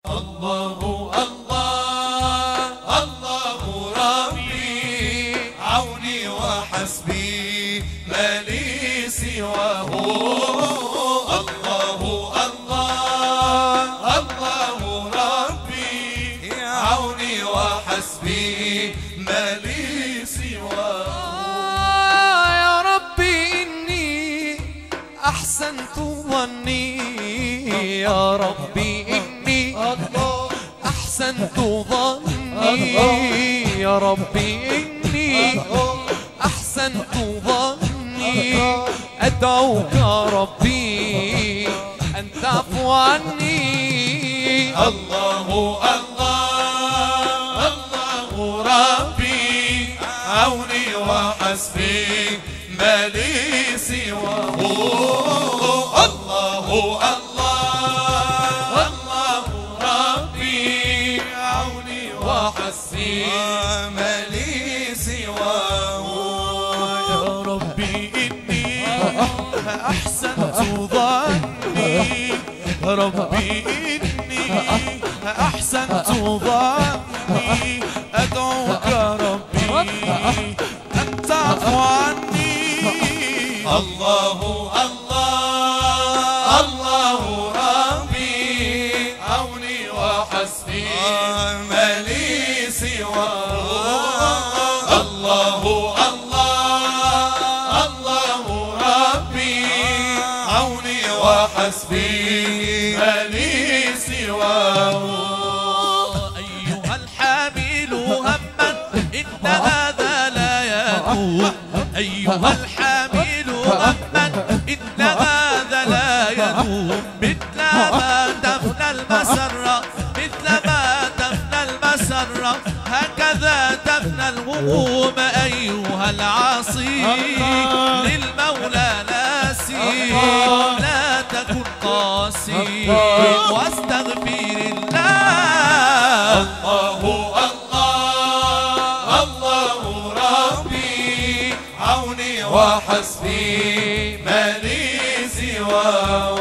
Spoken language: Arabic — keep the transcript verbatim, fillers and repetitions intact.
الله الله الله ربي عوني وحسبي ما لي سواه. الله الله الله ربي عوني وحسبي ما لي سواه. يا ربي إني أحسنت ظني، يا ربي إني أحسنت ظني، يا ربي إني أحسنت ظني. أدعوك ربي أن تعفو عني. الله الله الله ربي عوني وحسبي ما لي سواه. الله الله الله ربي عوني وحسبي ما لي سواه. يا ربي إني أحسنت ظني، ربي إني أحسنت ظني. أدعوك ربي أن تعفو عني. الله الله الله ربي عوني وحسبي ما لي سواه. الله الله الله ربي عوني وحسبي ما لي سواه. أيها الحامل هما إن هذا لا يدوم، أيها الحامل هما إن هذا لا يدوم. مثل ما تفنى المسرة، مثل ما تفنى المسرة، هكذا تفنى الهموم. أيها العاصي للمولى ناسي، لا تكن قاسي واستغفر الله. الله الله الله ربي عوني وحسبي ما لي سواه.